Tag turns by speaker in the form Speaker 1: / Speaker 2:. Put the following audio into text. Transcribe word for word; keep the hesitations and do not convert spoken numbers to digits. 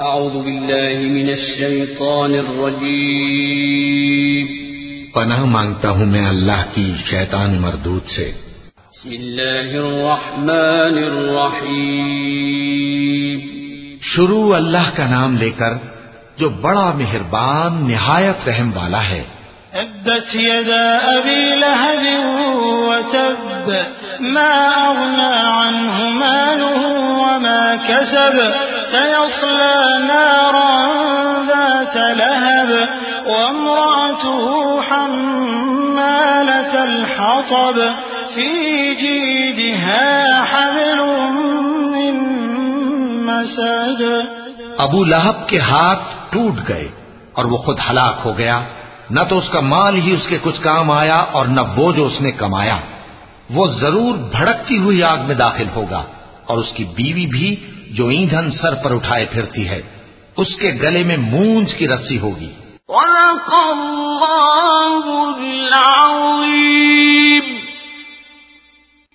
Speaker 1: اعوذ باللہ من الشیطان الرجیم
Speaker 2: پناہ مانگتا ہوں میں اللہ کی شیطان مردود سے.
Speaker 1: بسم اللہ الرحمن الرحیم
Speaker 2: شروع اللہ کا نام لے کر جو بڑا مہربان نہایت رحم والا ہے.
Speaker 3: تبت يدا أبي لهب وتب ما أغنى عنه ماله وما كسب سيصلى نارا ذات لهب وامرأته حمالة الحطب في جيدها حبل من مسد.
Speaker 2: ابو لہب کے ہاتھ ٹوٹ گئے اور وہ خود ہلاک ہو گیا. نہ تو اس کا مال ہی اس کے کچھ کام آیا اور نہ وہ جو اس نے کمایا. وہ ضرور بھڑکتی ہوئی آگ میں داخل ہوگا اور اس کی بیوی بھی جو ایندھن سر پر اٹھائے پھرتی ہے اس کے گلے میں مونج کی رسی ہوگی.
Speaker 3: وَلَقَ اللَّهُ